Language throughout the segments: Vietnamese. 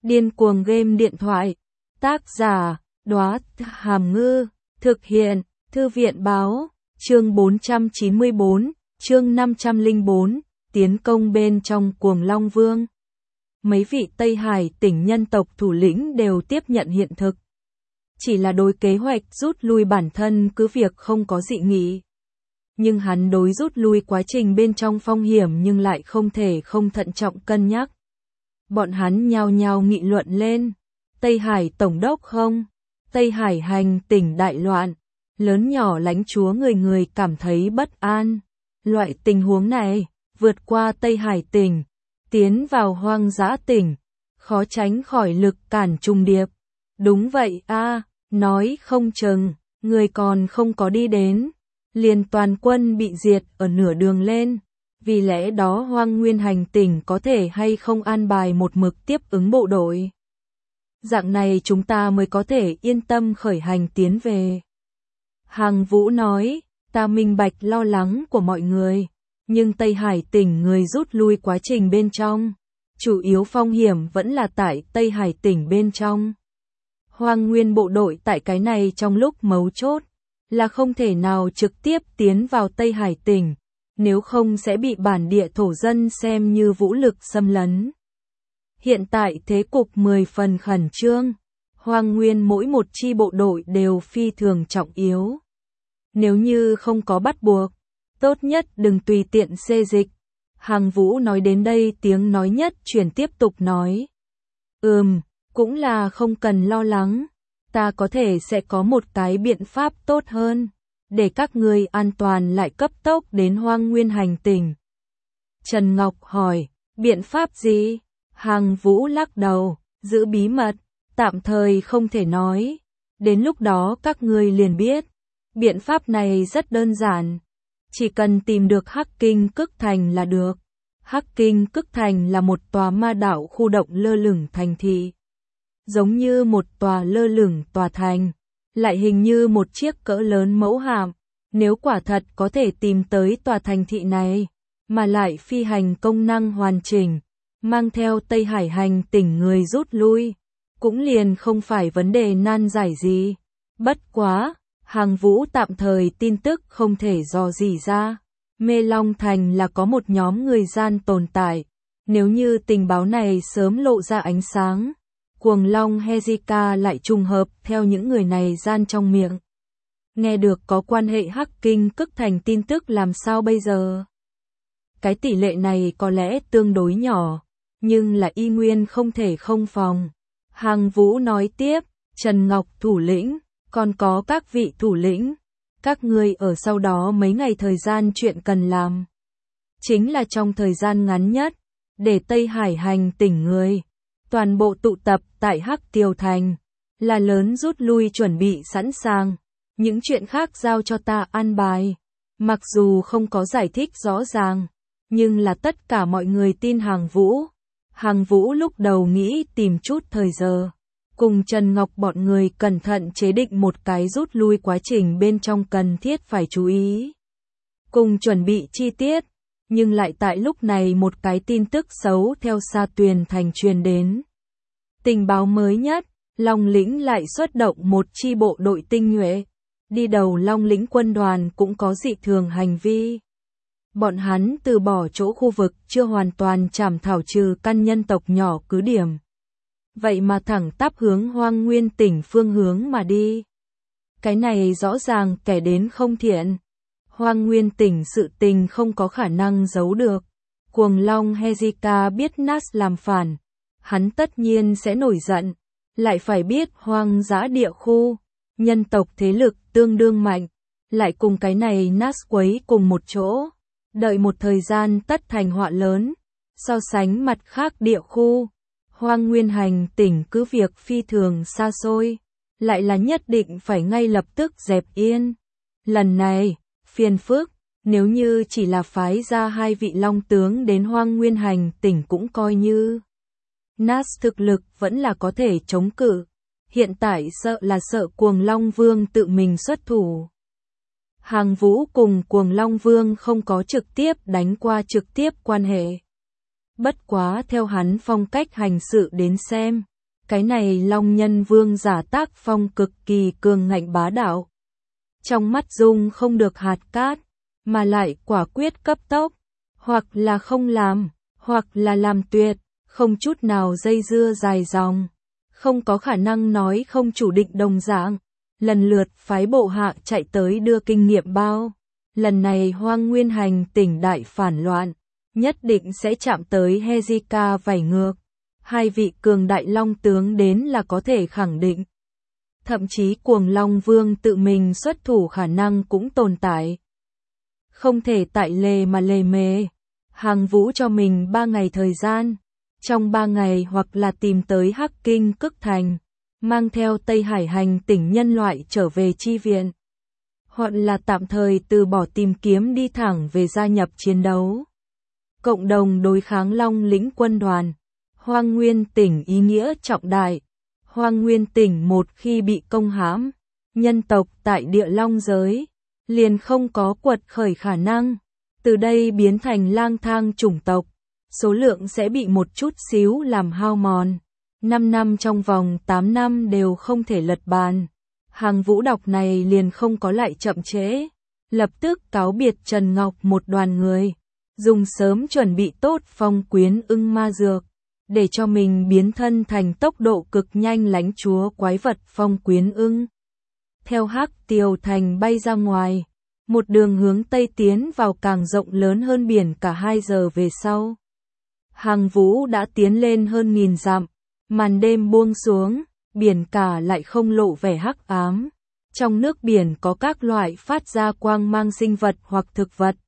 Điên cuồng game điện thoại. Tác giả, Đóa Hàm Ngư. Thực hiện, Thư viện báo. Chương 494, chương 504, tiến công bên trong Cuồng Long Vương. Mấy vị Tây Hải tỉnh nhân tộc thủ lĩnh đều tiếp nhận hiện thực. Chỉ là đối kế hoạch rút lui bản thân cứ việc không có dị nghị. Nhưng hắn đối rút lui quá trình bên trong phong hiểm nhưng lại không thể không thận trọng cân nhắc. Bọn hắn nhao nhao nghị luận lên. Tây Hải Tổng đốc không? Tây Hải hành tỉnh đại loạn. Lớn nhỏ lãnh chúa người người cảm thấy bất an. Loại tình huống này, vượt qua Tây Hải tỉnh, tiến vào hoang dã tỉnh, khó tránh khỏi lực cản trùng điệp. Đúng vậy a, nói không chừng, người còn không có đi đến, liền toàn quân bị diệt ở nửa đường lên. Vì lẽ đó Hoang Nguyên hành tỉnh có thể hay không an bài một mực tiếp ứng bộ đội. Dạng này chúng ta mới có thể yên tâm khởi hành tiến về. Hàng Vũ nói, ta minh bạch lo lắng của mọi người, nhưng Tây Hải tỉnh người rút lui quá trình bên trong, chủ yếu phong hiểm vẫn là tại Tây Hải tỉnh bên trong. Hoang Nguyên bộ đội tại cái này trong lúc mấu chốt, là không thể nào trực tiếp tiến vào Tây Hải tỉnh, nếu không sẽ bị bản địa thổ dân xem như vũ lực xâm lấn. Hiện tại thế cục 10 phần khẩn trương, Hoang Nguyên mỗi một chi bộ đội đều phi thường trọng yếu. Nếu như không có bắt buộc, tốt nhất đừng tùy tiện xê dịch. Hàng Vũ nói đến đây tiếng nói nhất chuyển tiếp tục nói. Cũng là không cần lo lắng, ta có thể sẽ có một cái biện pháp tốt hơn, để các ngươi an toàn lại cấp tốc đến Hoang Nguyên hành tỉnh. Trần Ngọc hỏi, biện pháp gì? Hàng Vũ lắc đầu, giữ bí mật, tạm thời không thể nói, đến lúc đó các ngươi liền biết. Biện pháp này rất đơn giản, chỉ cần tìm được Hắc Kinh Cức Thành là được. Hắc Kinh Cức Thành là một tòa ma đạo khu động lơ lửng thành thị. Giống như một tòa lơ lửng tòa thành, lại hình như một chiếc cỡ lớn mẫu hạm. Nếu quả thật có thể tìm tới tòa thành thị này, mà lại phi hành công năng hoàn chỉnh, mang theo Tây Hải hành tỉnh người rút lui, cũng liền không phải vấn đề nan giải gì. Bất quá, Hàng Vũ tạm thời tin tức không thể dò dỉ ra. Mê Long Thành là có một nhóm người gian tồn tại. Nếu như tình báo này sớm lộ ra ánh sáng, Cuồng Long Heizika lại trùng hợp theo những người này gian trong miệng. Nghe được có quan hệ Hắc Kinh Cức Thành tin tức làm sao bây giờ? Cái tỷ lệ này có lẽ tương đối nhỏ, nhưng là y nguyên không thể không phòng. Hàng Vũ nói tiếp, Trần Ngọc thủ lĩnh, còn có các vị thủ lĩnh, các ngươi ở sau đó mấy ngày thời gian chuyện cần làm. Chính là trong thời gian ngắn nhất, để Tây Hải hành tỉnh người, toàn bộ tụ tập tại Hắc Tiêu Thành, là lớn rút lui chuẩn bị sẵn sàng, những chuyện khác giao cho ta an bài. Mặc dù không có giải thích rõ ràng, nhưng là tất cả mọi người tin Hàng Vũ. Hàng Vũ lúc đầu nghĩ tìm chút thời giờ, cùng Trần Ngọc bọn người cẩn thận chế định một cái rút lui quá trình bên trong cần thiết phải chú ý, cùng chuẩn bị chi tiết, nhưng lại tại lúc này một cái tin tức xấu theo Sa Tuyền Thành truyền đến. Tình báo mới nhất, Long Lĩnh lại xuất động một chi bộ đội tinh nhuệ, đi đầu Long Lĩnh quân đoàn cũng có dị thường hành vi. Bọn hắn từ bỏ chỗ khu vực chưa hoàn toàn trảm thảo trừ căn nhân tộc nhỏ cứ điểm. Vậy mà thẳng tắp hướng Hoang Nguyên tỉnh phương hướng mà đi. Cái này rõ ràng kẻ đến không thiện. Hoang Nguyên tỉnh sự tình không có khả năng giấu được. Cuồng Long Heizika biết Nas làm phản, hắn tất nhiên sẽ nổi giận. Lại phải biết hoang dã địa khu, nhân tộc thế lực tương đương mạnh, lại cùng cái này Nas quấy cùng một chỗ. Đợi một thời gian tất thành họa lớn. So sánh mặt khác địa khu, Hoang Nguyên hành tỉnh cứ việc phi thường xa xôi, lại là nhất định phải ngay lập tức dẹp yên. Lần này, phiền phức, nếu như chỉ là phái ra 2 vị long tướng đến Hoang Nguyên hành tỉnh cũng coi như. Nas thực lực vẫn là có thể chống cự, hiện tại sợ Cuồng Long Vương tự mình xuất thủ. Hàng Vũ cùng Cuồng Long Vương không có trực tiếp đánh qua trực tiếp quan hệ. Bất quá theo hắn phong cách hành sự đến xem, Cái này Long Nhân Vương giả tác phong cực kỳ cường ngạnh bá đạo. Trong mắt Dung không được hạt cát, mà lại quả quyết cấp tốc, hoặc là không làm, hoặc là làm tuyệt, không chút nào dây dưa dài dòng, không có khả năng nói không chủ định đồng dạng, lần lượt phái bộ hạ chạy tới đưa kinh nghiệm bao. Lần này Hoang Nguyên hành tỉnh đại phản loạn, nhất định sẽ chạm tới Hezekiah vảy ngược. Hai vị cường đại long tướng đến là có thể khẳng định. Thậm chí Cuồng Long Vương tự mình xuất thủ khả năng cũng tồn tại. Không thể tại lề mà lề mề. Hàng Vũ cho mình 3 ngày thời gian. Trong 3 ngày hoặc là tìm tới Hắc Kinh Cức Thành, mang theo Tây Hải hành tỉnh nhân loại trở về chi viện. Hoặc là tạm thời từ bỏ tìm kiếm đi thẳng về gia nhập chiến đấu. Cộng đồng đối kháng Long lĩnh quân đoàn. Hoang Nguyên tỉnh ý nghĩa trọng đại. Hoang Nguyên tỉnh một khi bị công hãm, nhân tộc tại địa long giới, liền không có quật khởi khả năng. Từ đây biến thành lang thang chủng tộc, số lượng sẽ bị một chút xíu làm hao mòn. 5 năm trong vòng 8 năm đều không thể lật bàn. Hàng Vũ đọc này liền không có lại chậm trễ. Lập tức cáo biệt Trần Ngọc một đoàn người. Dùng sớm chuẩn bị tốt Phong Quyến Ưng ma dược. Để cho mình biến thân thành tốc độ cực nhanh lãnh chúa quái vật Phong Quyến Ưng. Theo Hắc Tiều Thành bay ra ngoài. Một đường hướng Tây tiến vào càng rộng lớn hơn biển cả 2 giờ về sau. Hàng Vũ đã tiến lên hơn 1000 dặm. Màn đêm buông xuống, biển cả lại không lộ vẻ hắc ám. Trong nước biển có các loại phát ra quang mang sinh vật hoặc thực vật.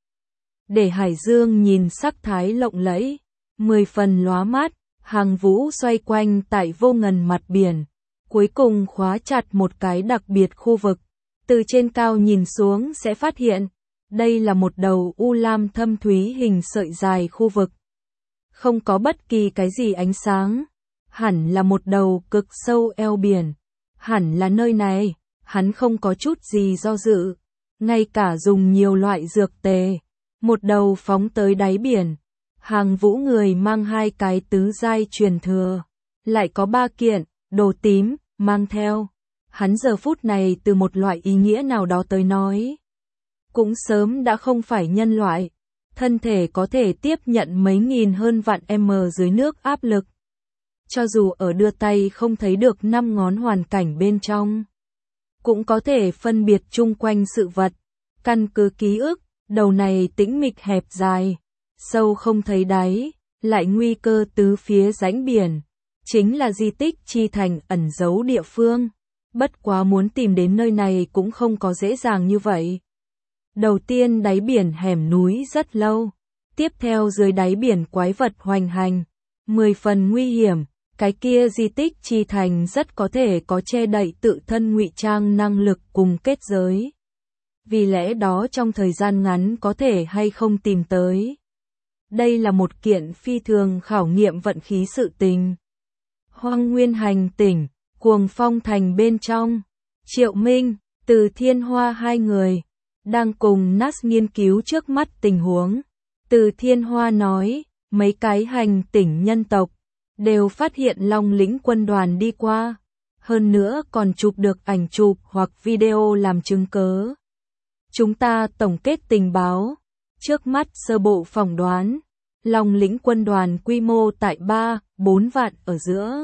Để hải dương nhìn sắc thái lộng lẫy, 10 phần lóa mắt, Hàng Vũ xoay quanh tại vô ngần mặt biển. Cuối cùng khóa chặt một cái đặc biệt khu vực. Từ trên cao nhìn xuống sẽ phát hiện, đây là một đầu u lam thâm thúy hình sợi dài khu vực. Không có bất kỳ cái gì ánh sáng. Hẳn là một đầu cực sâu eo biển. Hẳn là nơi này, hắn không có chút gì do dự. Ngay cả dùng nhiều loại dược tề. Một đầu phóng tới đáy biển. Hàng Vũ người mang 2 cái tứ giai truyền thừa. Lại có 3 kiện, đồ tím, mang theo. Hắn giờ phút này từ một loại ý nghĩa nào đó tới nói. Cũng sớm đã không phải nhân loại. Thân thể có thể tiếp nhận mấy nghìn hơn vạn m dưới nước áp lực. Cho dù ở đưa tay không thấy được 5 ngón hoàn cảnh bên trong. Cũng có thể phân biệt chung quanh sự vật. Căn cứ ký ức, đầu này tĩnh mịch hẹp dài. Sâu không thấy đáy, lại nguy cơ tứ phía rãnh biển. Chính là di tích chi thành ẩn giấu địa phương. Bất quá muốn tìm đến nơi này cũng không có dễ dàng như vậy. Đầu tiên đáy biển hẻm núi rất lâu. Tiếp theo dưới đáy biển quái vật hoành hành. 10 phần nguy hiểm. Cái kia di tích chi thành rất có thể có che đậy tự thân ngụy trang năng lực cùng kết giới. Vì lẽ đó trong thời gian ngắn có thể hay không tìm tới. Đây là một kiện phi thường khảo nghiệm vận khí sự tình. Hoang Nguyên hành tỉnh, Cuồng Phong thành bên trong. Triệu Minh, Từ Thiên Hoa hai người, đang cùng Nas nghiên cứu trước mắt tình huống. Từ Thiên Hoa nói, mấy cái hành tỉnh nhân tộc đều phát hiện Long lĩnh quân đoàn đi qua. Hơn nữa còn chụp được ảnh chụp hoặc video làm chứng cớ. Chúng ta tổng kết tình báo. Trước mắt sơ bộ phỏng đoán. Long lĩnh quân đoàn quy mô tại 3-4 vạn ở giữa.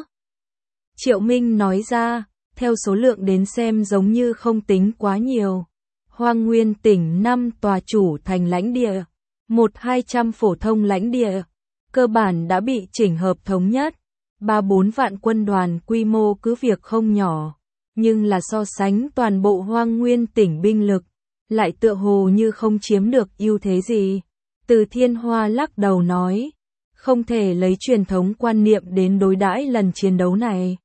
Triệu Minh nói ra, theo số lượng đến xem giống như không tính quá nhiều. Hoang Nguyên tỉnh 5 tòa chủ thành lãnh địa, 1-200 phổ thông lãnh địa, cơ bản đã bị chỉnh hợp thống nhất. 3-4 vạn quân đoàn quy mô cứ việc không nhỏ, nhưng là so sánh toàn bộ Hoang Nguyên tỉnh binh lực, lại tựa hồ như không chiếm được ưu thế gì. Từ Thiên Hoa lắc đầu nói, không thể lấy truyền thống quan niệm đến đối đãi lần chiến đấu này.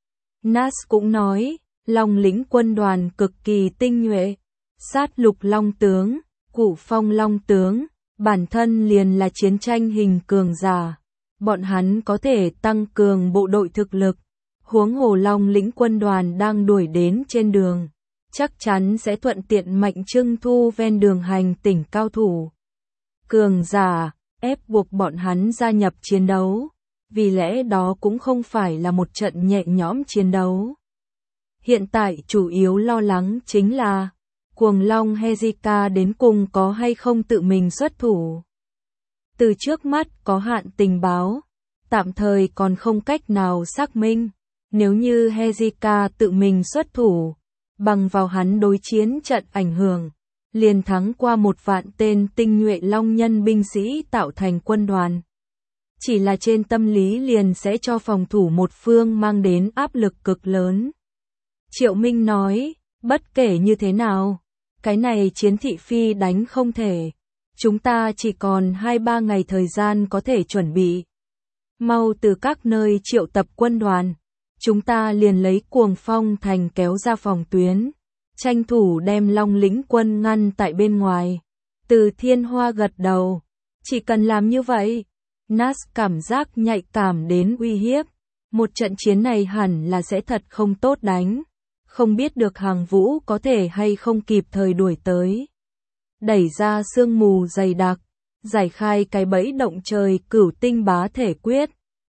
Nas cũng nói, Long lĩnh quân đoàn cực kỳ tinh nhuệ, sát lục long tướng, Cụ Phong long tướng, bản thân liền là chiến tranh hình cường giả. Bọn hắn có thể tăng cường bộ đội thực lực, huống hồ Long lĩnh quân đoàn đang đuổi đến trên đường, chắc chắn sẽ thuận tiện mạnh trưng thu ven đường hành tỉnh cao thủ. Cường giả, ép buộc bọn hắn gia nhập chiến đấu. vì lẽ đó cũng không phải là một trận nhẹ nhõm chiến đấu. Hiện tại chủ yếu lo lắng chính là Cuồng Long Heizika đến cùng có hay không tự mình xuất thủ. Từ trước mắt có hạn tình báo, tạm thời còn không cách nào xác minh, nếu như Heizika tự mình xuất thủ, bằng vào hắn đối chiến trận ảnh hưởng, liền thắng qua 1.000.000 tên tinh nhuệ long nhân binh sĩ tạo thành quân đoàn. Chỉ là trên tâm lý liền sẽ cho phòng thủ một phương mang đến áp lực cực lớn. Triệu Minh nói, bất kể như thế nào, cái này chiến thị phi đánh không thể. Chúng ta chỉ còn 2-3 ngày thời gian có thể chuẩn bị. Mau từ các nơi triệu tập quân đoàn. Chúng ta liền lấy Cuồng Phong thành kéo ra phòng tuyến. Tranh thủ đem Long lĩnh quân ngăn tại bên ngoài. Từ Thiên Hoa gật đầu. Chỉ cần làm như vậy. Nas cảm giác nhạy cảm đến uy hiếp. Một trận chiến này hẳn là sẽ thật không tốt đánh. Không biết được Hàng Vũ có thể hay không kịp thời đuổi tới. Đẩy ra sương mù dày đặc, giải khai cái bẫy động trời Cửu Tinh Bá Thể Quyết.